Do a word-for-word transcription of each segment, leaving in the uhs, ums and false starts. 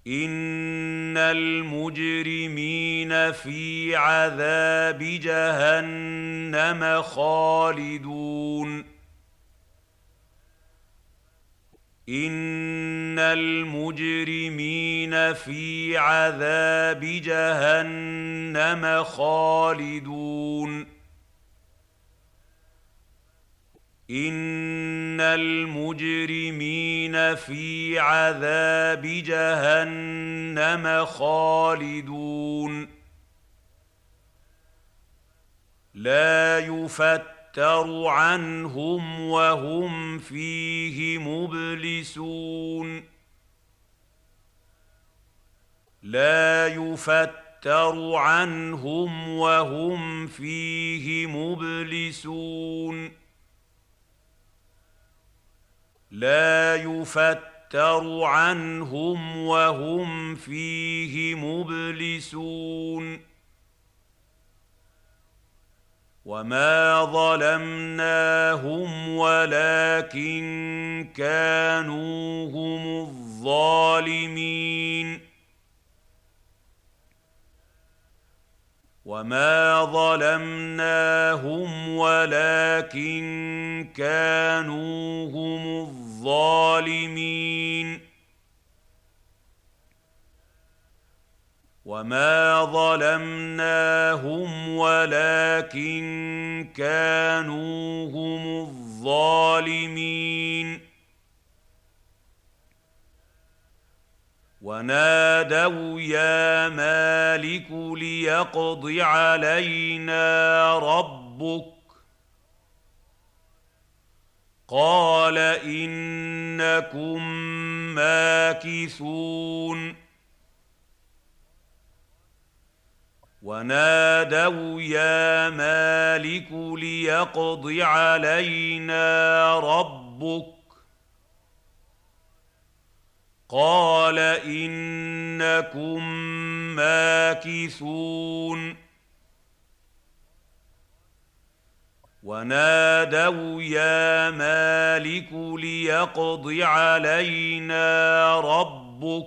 إن المجرمين في عذاب جهنم خالدون إن المجرمين في عذاب جهنم خالدون إن المجرمين في عذاب جهنم خالدون لا يفتر عنهم وهم فيه مبلسون لا يفتر عنهم وهم فيه مبلسون لا يفتر عنهم وهم فيه مبلسون وما ظلمناهم ولكن كانوا هم الظالمين وما ظلمناهم ولكن كانوا هم الظالمين وما ظلمناهم ولكن كانوا هم الظالمين ونادوا يا مالك ليقض علينا ربك قال إنكم ماكثون ونادوا يا مالك ليقض علينا ربك قال إنكم ماكثون ونادوا يا مالك ليقض علينا ربك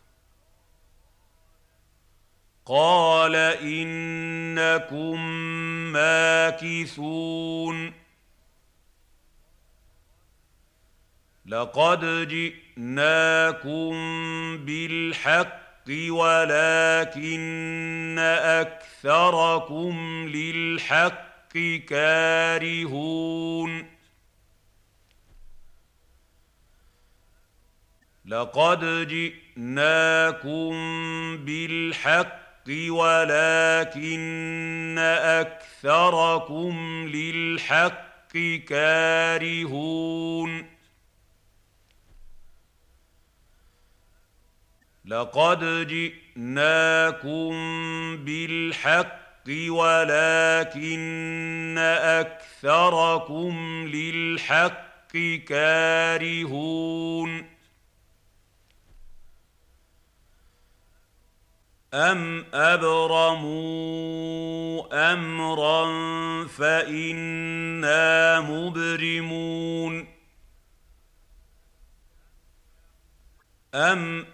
قال إنكم ماكثون لقد جئناكم بالحق ولكن أكثركم للحق كارهون لقد جئناكم بالحق ولكن أكثركم للحق كارهون لقد جئناكم بالحق ولكن أكثركم للحق كارهون أم أبرموا أمرا فإنا مبرمون أم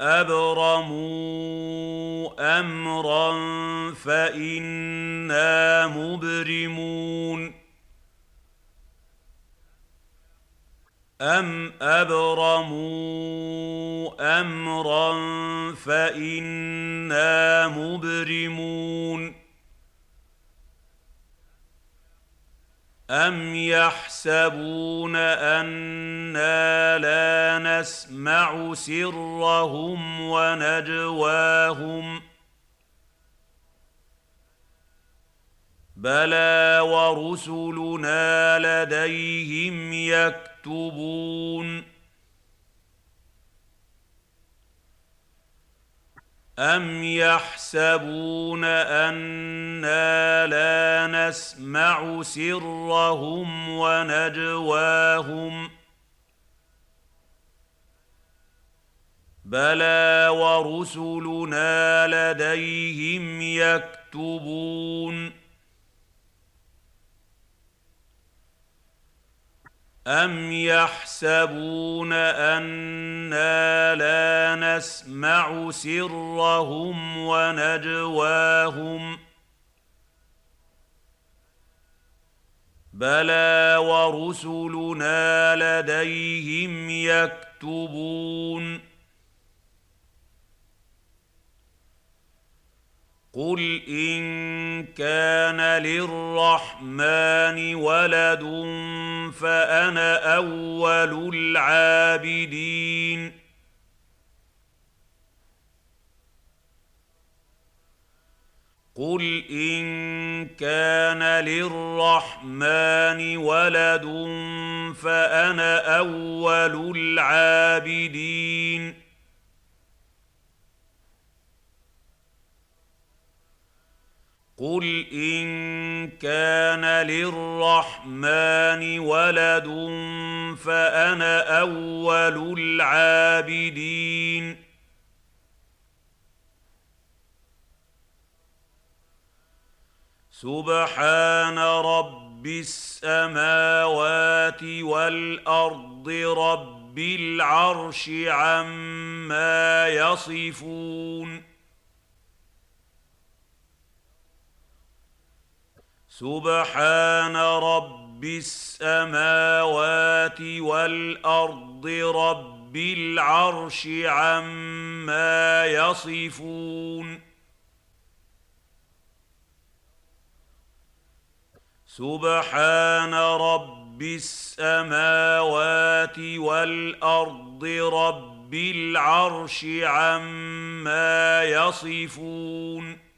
أبرموا أمرا فإنا مبرمون أم أبرموا أمرا فإنا مبرمون أم يحسبون أنا لا نسمع سرهم ونجواهم بلى ورسلنا لديهم يكتبون أم يحسبون أنا لا نسمع سرهم ونجواهم بلى ورسلنا لديهم يكتبون أَمْ يَحْسَبُونَ أَنَّا لَا نَسْمَعُ سِرَّهُمْ وَنَجْوَاهُمْ بَلَىٰ وَرُسُلُنَا لَدَيْهِمْ يَكْتُبُونَ قُلْ إِن كَانَ لِلرَّحْمَٰنِ وَلَدٌ فَأَنَا أَوَّلُ الْعَابِدِينَ قُلْ إِن كَانَ لِلرَّحْمَٰنِ وَلَدٌ فَأَنَا أَوَّلُ الْعَابِدِينَ قُلْ إِن كَانَ لِلرَّحْمَٰنِ وَلَدٌ فَأَنَا أَوَّلُ الْعَابِدِينَ سُبْحَانَ رَبِّ السَّمَاوَاتِ وَالْأَرْضِ رَبِّ الْعَرْشِ عَمَّا يَصِفُونَ سُبْحَانَ رَبِّ السَّمَاوَاتِ وَالْأَرْضِ رَبِّ الْعَرْشِ عَمَّا يَصِفُونَ سُبْحَانَ رَبِّ السَّمَاوَاتِ وَالْأَرْضِ رَبِّ الْعَرْشِ عَمَّا يَصِفُونَ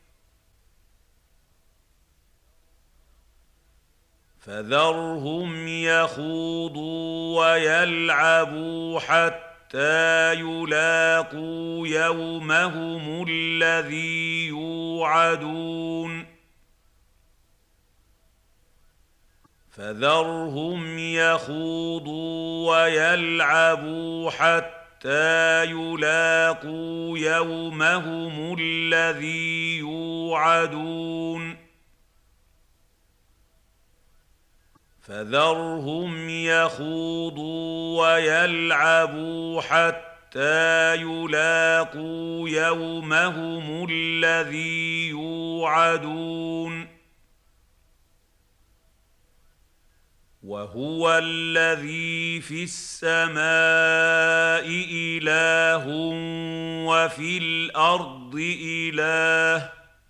فَذَرْهُمْ يَخُوضُوا وَيَلْعَبُوا حَتَّىٰ يُلَاقُوا يَوْمَهُمُ الَّذِي يُوعَدُونَ فَذَرْهُمْ يَخُوضُوا وَيَلْعَبُوا حَتَّىٰ يُلَاقُوا يَوْمَهُمُ الَّذِي يُوعَدُونَ فَذَرْهُمْ يَخُوضُوا وَيَلْعَبُوا حَتَّىٰ يُلَاقُوا يَوْمَهُمُ الَّذِي يُوعَدُونَ وَهُوَ الَّذِي فِي السَّمَاءِ إِلَٰهٌ وَفِي الْأَرْضِ إِلَٰهٌ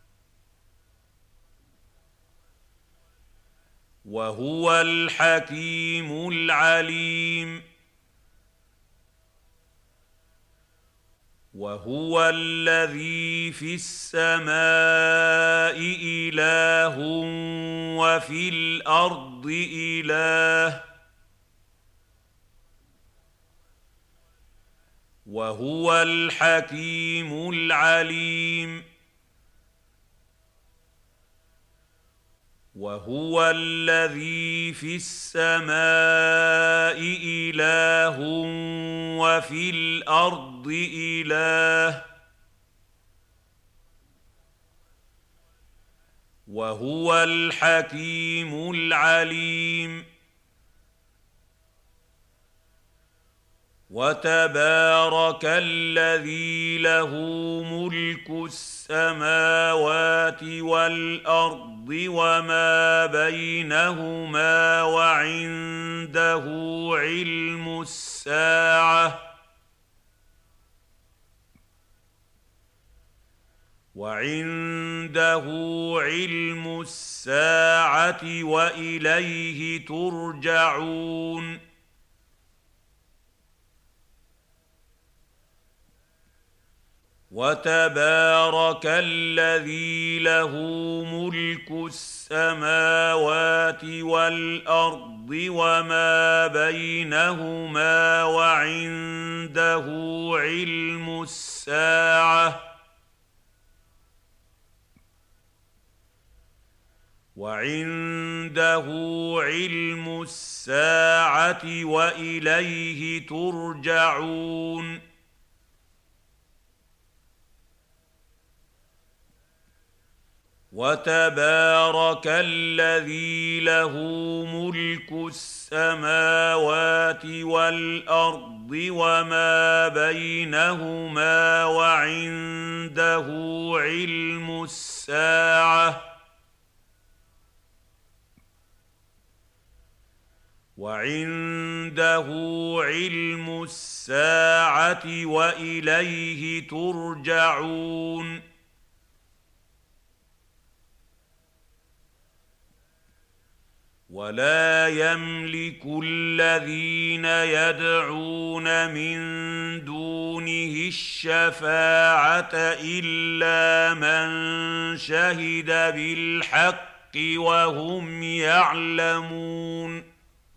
وَهُوَ الْحَكِيمُ الْعَلِيمُ وَهُوَ الَّذِي فِي السَّمَاءِ إِلَٰهٌ وَفِي الْأَرْضِ إِلَٰهٌ وَهُوَ الْحَكِيمُ الْعَلِيمُ وَهُوَ الَّذِي فِي السَّمَاءِ إِلَٰهٌ وَفِي الْأَرْضِ إِلَٰهٌ وَهُوَ الْحَكِيمُ الْعَلِيمُ وَتَبَارَكَ الَّذِي لَهُ مُلْكُ السَّمَاوَاتِ وَالْأَرْضِ وَمَا بَيْنَهُمَا وَعِندَهُ عِلْمُ السَّاعَةِ وَعِندَهُ عِلْمُ السَّاعَةِ وَإِلَيْهِ تُرْجَعُونَ وَتَبَارَكَ الَّذِي لَهُ مُلْكُ السَّمَاوَاتِ وَالْأَرْضِ وَمَا بَيْنَهُمَا وَعِندَهُ عِلْمُ السَّاعَةِ وَعِندَهُ عِلْمُ السَّاعَةِ وَإِلَيْهِ تُرْجَعُونَ وتبارك الذي له ملك السماوات والأرض وما بينهما وعنده علم الساعة وعنده علم الساعة وإليه ترجعون ولا يملك الذين يدعون من دونه الشفاعة إلا من شهد بالحق وهم يعلمون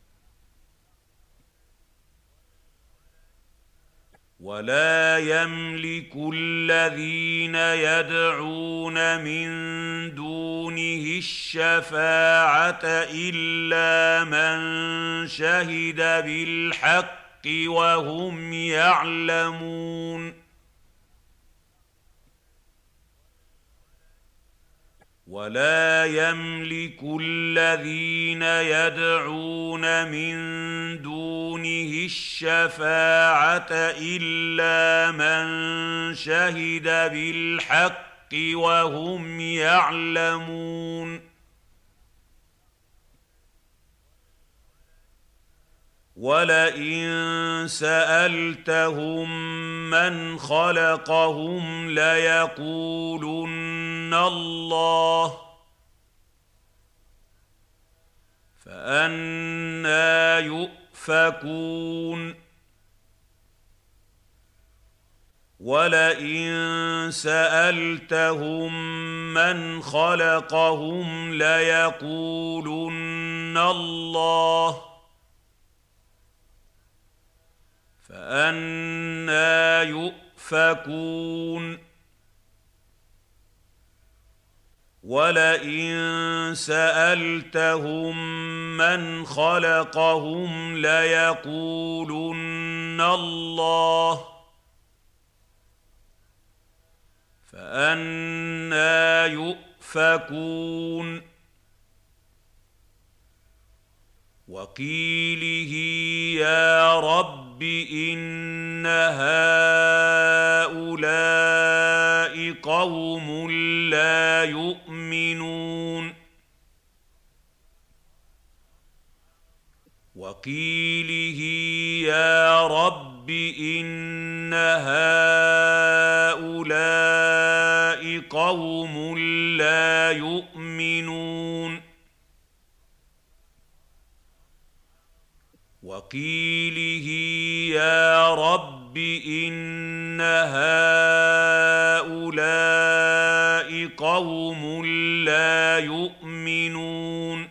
ولا يملك الذين يدعون من دونه الشفاعة إلا من شهد بالحق وهم يعلمون ولا يملك الذين يدعون من دونه الشفاعة إلا من شهد بالحق وهم يعلمون ولئن سألتهم من خلقهم ليقولن الله فأنى يؤفكون ولئن سألتهم من خلقهم ليقولن الله فأنى يؤفكون ولئن سألتهم من خلقهم ليقولن الله فأنى يؤفكون وقيله يا رب إن هؤلاء قوم لا يؤمنون وقيله يا رب إن هؤلاء قوم لا يؤمنون وقيله يا رب إن هؤلاء قوم لا يؤمنون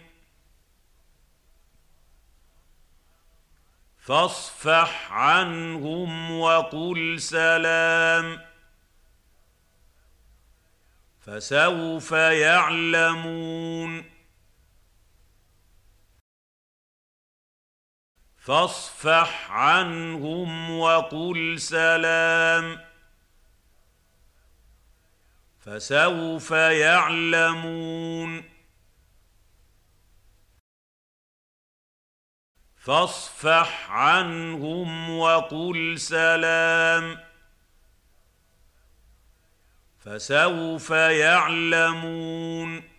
فاصفح عنهم وقل سلام فسوف يعلمون فاصفح عنهم وقل سلام فسوف يعلمون فاصفح عنهم وقل سلام فسوف يعلمون